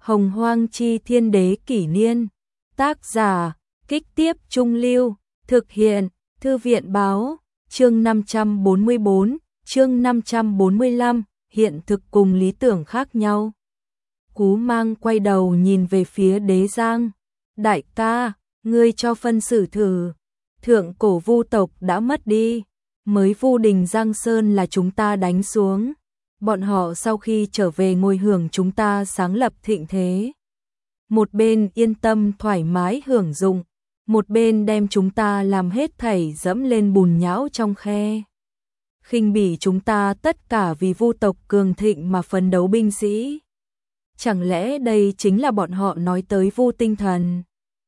Hồng Hoang Chi Thiên Đế Kỷ Niên. Tác giả, Kích Tiếp Trung Lưu. Thực hiện, Thư viện Báo. Chương 544, chương 545, hiện thực cùng lý tưởng khác nhau. Cú Mang quay đầu nhìn về phía Đế Giang. Đại ca, ngươi cho phân xử thử. Thượng cổ Vu tộc đã mất đi. Mới Vu Đình Giang Sơn là chúng ta đánh xuống. Bọn họ sau khi trở về ngôi hưởng chúng ta sáng lập thịnh thế. Một bên yên tâm thoải mái hưởng dụng, một bên đem chúng ta làm hết thảy dẫm lên bùn nhão trong khe. Khinh bỉ chúng ta tất cả vì Vu tộc cường thịnh mà phấn đấu binh sĩ. Chẳng lẽ đây chính là bọn họ nói tới Vu tinh thần?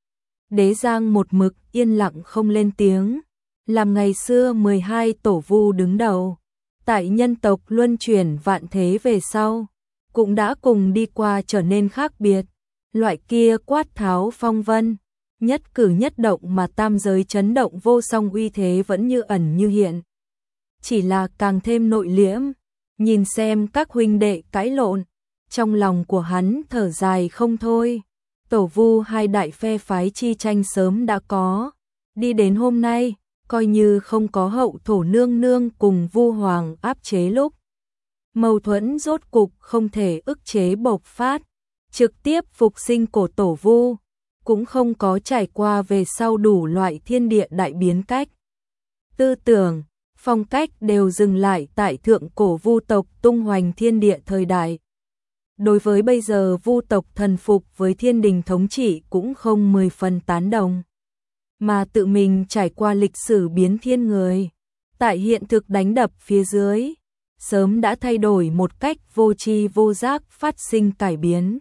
Đế Giang một mực yên lặng không lên tiếng, làm ngày xưa 12 tổ Vu đứng đầu. Tại nhân tộc luân chuyển vạn thế về sau, cũng đã cùng đi qua trở nên khác biệt. Loại kia quát tháo phong vân, nhất cử nhất động mà tam giới chấn động vô song uy thế vẫn như ẩn như hiện. Chỉ là càng thêm nội liễm, nhìn xem các huynh đệ cãi lộn, trong lòng của hắn thở dài không thôi. Tổ Vu hai đại phe phái chi tranh sớm đã có, đi đến hôm nay, coi như không có hậu thổ nương nương cùng Vu Hoàng áp chế lúc. Mâu thuẫn rốt cục không thể ức chế bộc phát, trực tiếp phục sinh cổ tổ Vu, cũng không có trải qua về sau đủ loại thiên địa đại biến cách. Tư tưởng, phong cách đều dừng lại tại thượng cổ Vu tộc tung hoành thiên địa thời đại. Đối với bây giờ Vu tộc thần phục với thiên đình thống trị cũng không 10 phần tán đồng. Mà tự mình trải qua lịch sử biến thiên người, tại hiện thực đánh đập phía dưới, sớm đã thay đổi một cách vô tri vô giác phát sinh cải biến.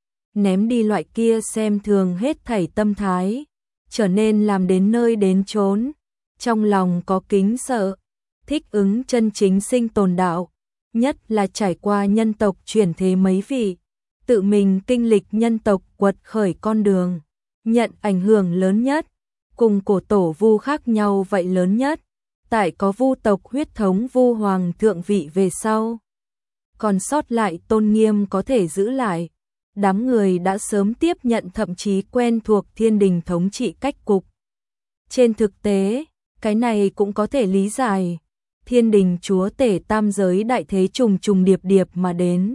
Ném đi loại kia xem thường hết thảy tâm thái, trở nên làm đến nơi đến chốn, trong lòng có kính sợ, thích ứng chân chính sinh tồn đạo, nhất là trải qua nhân tộc chuyển thế mấy vị, tự mình kinh lịch nhân tộc quật khởi con đường, nhận ảnh hưởng lớn nhất. Cùng cổ tổ Vu khác nhau vậy lớn nhất, tại có Vu tộc huyết thống Vu Hoàng thượng vị về sau. Còn sót lại tôn nghiêm có thể giữ lại, đám người đã sớm tiếp nhận thậm chí quen thuộc thiên đình thống trị cách cục. Trên thực tế, cái này cũng có thể lý giải, thiên đình chúa tể tam giới đại thế trùng trùng điệp điệp mà đến.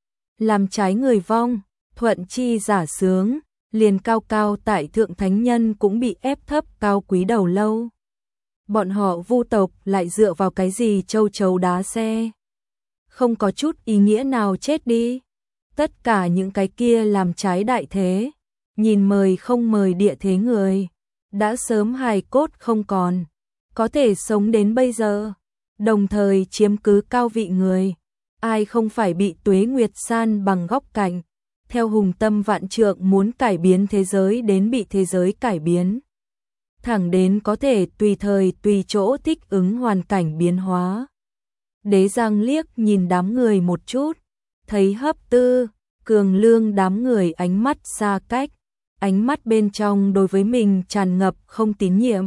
Làm trái người vong, thuận chi giả sướng. Liền cao cao tại thượng thánh nhân cũng bị ép thấp cao quý đầu lâu. Bọn họ Vu tộc lại dựa vào cái gì châu chấu đá xe? Không có chút ý nghĩa nào chết đi. Tất cả những cái kia làm trái đại thế, nhìn mời không mời địa thế người, đã sớm hài cốt không còn, có thể sống đến bây giờ, đồng thời chiếm cứ cao vị người, ai không phải bị tuế nguyệt san bằng góc cạnh. Theo hùng tâm vạn trượng muốn cải biến thế giới đến bị thế giới cải biến. Thẳng đến có thể tùy thời tùy chỗ thích ứng hoàn cảnh biến hóa. Đế Giang liếc nhìn đám người một chút, thấy Hấp Tư, Cường Lương đám người ánh mắt xa cách, ánh mắt bên trong đối với mình tràn ngập không tín nhiệm.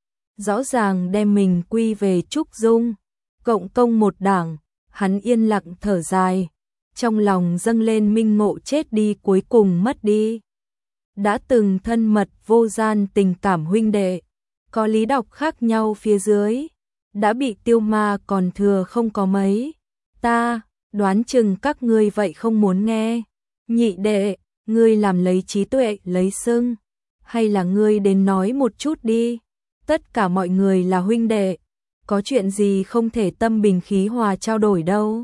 Rõ ràng đem mình quy về Trúc Dung, cộng công một đảng, hắn yên lặng thở dài. Trong lòng dâng lên minh ngộ chết đi cuối cùng mất đi. Đã từng thân mật vô gian tình cảm huynh đệ, có lý đọc khác nhau phía dưới, đã bị tiêu ma còn thừa không có mấy. Ta, đoán chừng các ngươi vậy không muốn nghe. Nhị đệ, ngươi làm lấy trí tuệ lấy sưng, hay là ngươi đến nói một chút đi. Tất cả mọi người là huynh đệ, có chuyện gì không thể tâm bình khí hòa trao đổi đâu.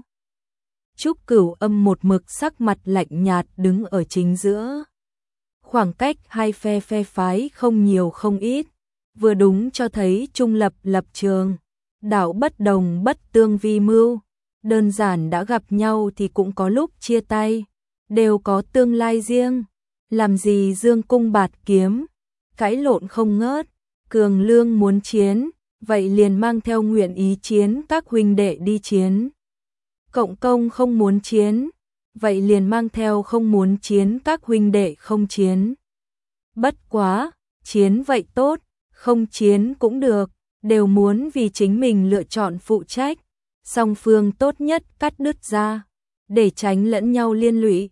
Trúc Cửu Âm một mực sắc mặt lạnh nhạt đứng ở chính giữa. Khoảng cách hai phe phái không nhiều không ít, vừa đúng cho thấy trung lập lập trường, đạo bất đồng bất tương vi mưu, đơn giản đã gặp nhau thì cũng có lúc chia tay, đều có tương lai riêng, làm gì dương cung bạt kiếm, cãi lộn không ngớt. Cường Lương muốn chiến, vậy liền mang theo nguyện ý chiến các huynh đệ đi chiến. Cộng công không muốn chiến, vậy liền mang theo không muốn chiến các huynh đệ không chiến. Bất quá, chiến vậy tốt, không chiến cũng được, đều muốn vì chính mình lựa chọn phụ trách, song phương tốt nhất cắt đứt ra, để tránh lẫn nhau liên lụy.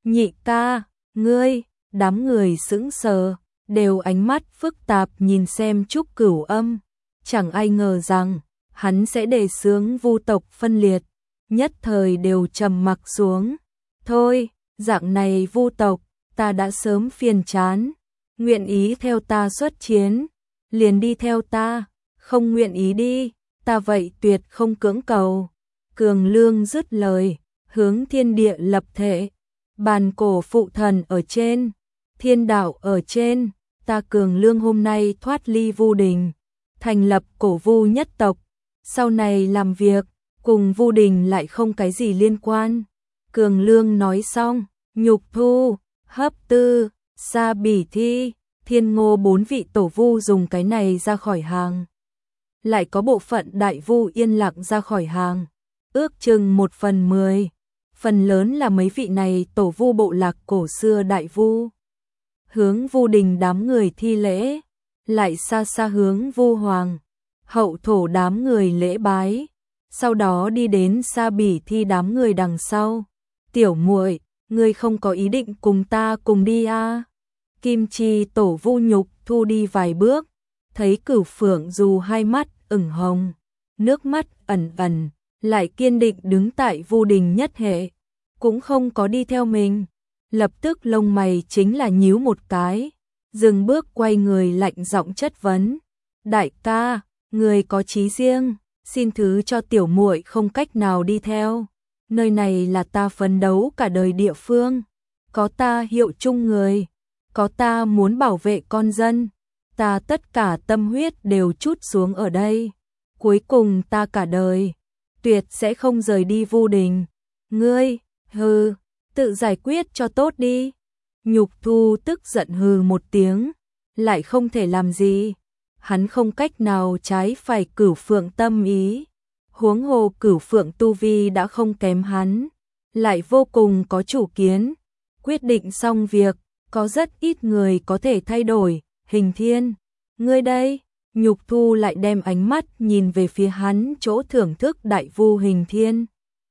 Nhị ca, ngươi, đám người sững sờ, đều ánh mắt phức tạp nhìn xem Trúc Cửu Âm, chẳng ai ngờ rằng hắn sẽ đề xướng vu tộc phân liệt, nhất thời đều trầm mặc xuống. Thôi, dạng này vu tộc, ta đã sớm phiền chán, nguyện ý theo ta xuất chiến, liền đi theo ta, không nguyện ý đi, ta vậy tuyệt không cưỡng cầu. Cường Lương dứt lời, hướng thiên địa lập thể, bàn cổ phụ thần ở trên, thiên đạo ở trên, ta Cường Lương hôm nay thoát ly Vu Đình, thành lập cổ Vu nhất tộc, sau này làm việc, cùng Vu Đình lại không cái gì liên quan. Cường Lương nói xong, Nhục Thu, Hấp Tư, Sa Bỉ Thi, Thiên Ngô 4 vị tổ vu dùng cái này ra khỏi hàng. Lại có bộ phận đại vu yên lặng ra khỏi hàng, ước chừng 1/10, phần lớn là mấy vị này tổ vu bộ lạc cổ xưa đại vu. Hướng Vu Đình đám người thi lễ, lại xa xa hướng Vu Hoàng, Hậu Thổ đám người lễ bái, sau đó đi đến Sa Bỉ Thi đám người đằng sau. Tiểu muội, ngươi không có ý định cùng ta cùng đi à? Kim Chi tổ Vu Nhục Thu đi vài bước, thấy Cửu Phượng dù hai mắt ửng hồng, nước mắt ẩn ẩn, lại kiên định đứng tại Vu Đình nhất hệ, cũng không có đi theo mình. Lập tức lông mày chính là nhíu một cái, dừng bước quay người lạnh giọng chất vấn. Đại ca, người có chí riêng, xin thứ cho tiểu muội không cách nào đi theo. Nơi này là ta phấn đấu cả đời địa phương, có ta hiệu chung người, có ta muốn bảo vệ con dân, ta tất cả tâm huyết đều trút xuống ở đây. Cuối cùng ta cả đời, tuyệt sẽ không rời đi Vu Đình. Ngươi, hừ, tự giải quyết cho tốt đi. Nhục Thu tức giận hừ một tiếng, lại không thể làm gì. Hắn không cách nào trái phải Cửu Phượng tâm ý. Huống hồ Cửu Phượng tu vi đã không kém hắn, lại vô cùng có chủ kiến. Quyết định xong việc, có rất ít người có thể thay đổi. Hình Thiên, ngươi đây. Nhục Thu lại đem ánh mắt nhìn về phía hắn chỗ thưởng thức đại vu Hình Thiên.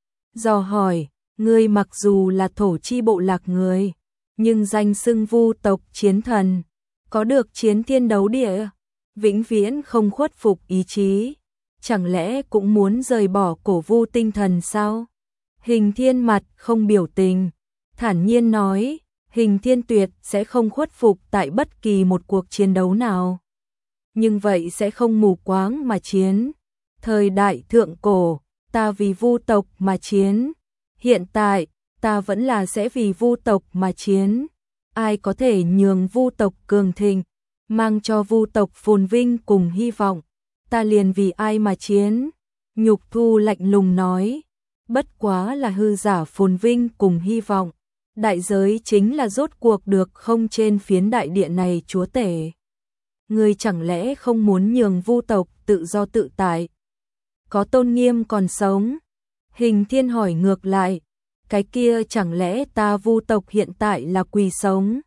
Dò hỏi, ngươi mặc dù là thổ chi bộ lạc người, nhưng danh xưng vu tộc chiến thần, có được chiến thiên đấu địa, vĩnh viễn không khuất phục ý chí, chẳng lẽ cũng muốn rời bỏ cổ vu tinh thần sao? Hình Thiên mặt không biểu tình, thản nhiên nói, Hình Thiên tuyệt sẽ không khuất phục tại bất kỳ một cuộc chiến đấu nào. Nhưng vậy sẽ không mù quáng mà chiến. Thời đại thượng cổ, ta vì vu tộc mà chiến. Hiện tại, ta vẫn là sẽ vì vu tộc mà chiến. Ai có thể nhường vu tộc cường thịnh, mang cho vu tộc phồn vinh cùng hy vọng, ta liền vì ai mà chiến. Nhục Thu lạnh lùng nói, bất quá là hư giả phồn vinh cùng hy vọng, đại giới chính là rốt cuộc được không trên phiến đại địa này chúa tể. Ngươi chẳng lẽ không muốn nhường vu tộc tự do tự tại, có tôn nghiêm còn sống? Hình Thiên hỏi ngược lại, cái kia chẳng lẽ ta vu tộc hiện tại là quỳ sống?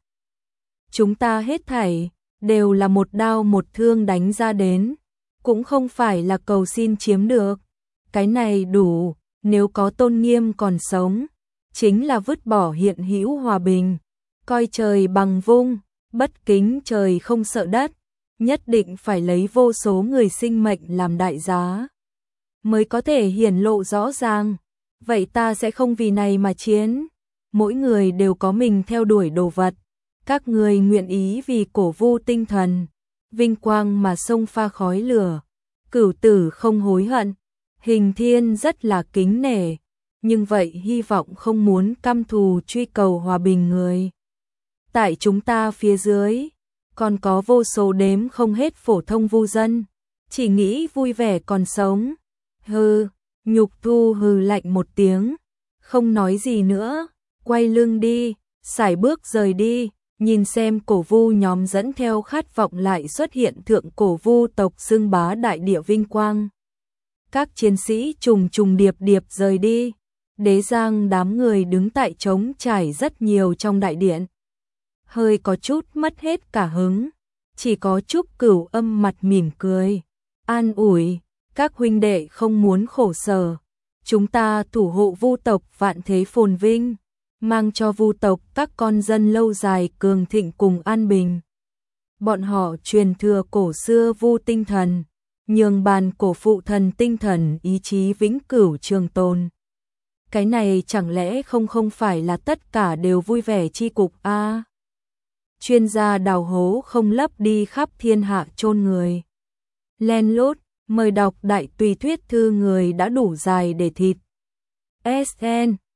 Chúng ta hết thảy đều là một đao một thương đánh ra đến, cũng không phải là cầu xin chiếm được. Cái này đủ, nếu có tôn nghiêm còn sống, chính là vứt bỏ hiện hữu hòa bình, coi trời bằng vung, bất kính trời không sợ đất, nhất định phải lấy vô số người sinh mệnh làm đại giá, mới có thể hiển lộ rõ ràng. Vậy ta sẽ không vì này mà chiến. Mỗi người đều có mình theo đuổi đồ vật. Các người nguyện ý vì cổ vu tinh thần, vinh quang mà xông pha khói lửa. Cửu tử không hối hận. Hình Thiên rất là kính nể, nhưng vậy hy vọng không muốn căm thù truy cầu hòa bình người. Tại chúng ta phía dưới, còn có vô số đếm không hết phổ thông vu dân, chỉ nghĩ vui vẻ còn sống. Hừ. Nhục Thu hừ lạnh một tiếng, không nói gì nữa, quay lưng đi, sải bước rời đi, nhìn xem cổ vu nhóm dẫn theo khát vọng lại xuất hiện thượng cổ vu tộc xưng bá đại địa vinh quang. Các chiến sĩ trùng trùng điệp điệp rời đi, Đế Giang đám người đứng tại trống trải rất nhiều trong đại điện. Hơi có chút mất hết cả hứng, chỉ có Trúc Cửu Âm mặt mỉm cười, an ủi. Các huynh đệ không muốn khổ sở, chúng ta thủ hộ vu tộc vạn thế phồn vinh. mang cho Vu tộc các con dân lâu dài cường thịnh cùng an bình. Bọn họ truyền thừa cổ xưa Vu tinh thần, nhường bàn cổ phụ thần tinh thần ý chí vĩnh cửu trường tồn. Cái này chẳng lẽ không phải là tất cả đều vui vẻ chi cục a? Chuyên gia đào hố không lấp đi khắp thiên hạ chôn người. Len lút, mời đọc đại tùy thuyết thư người đã đủ dài để thịt. SN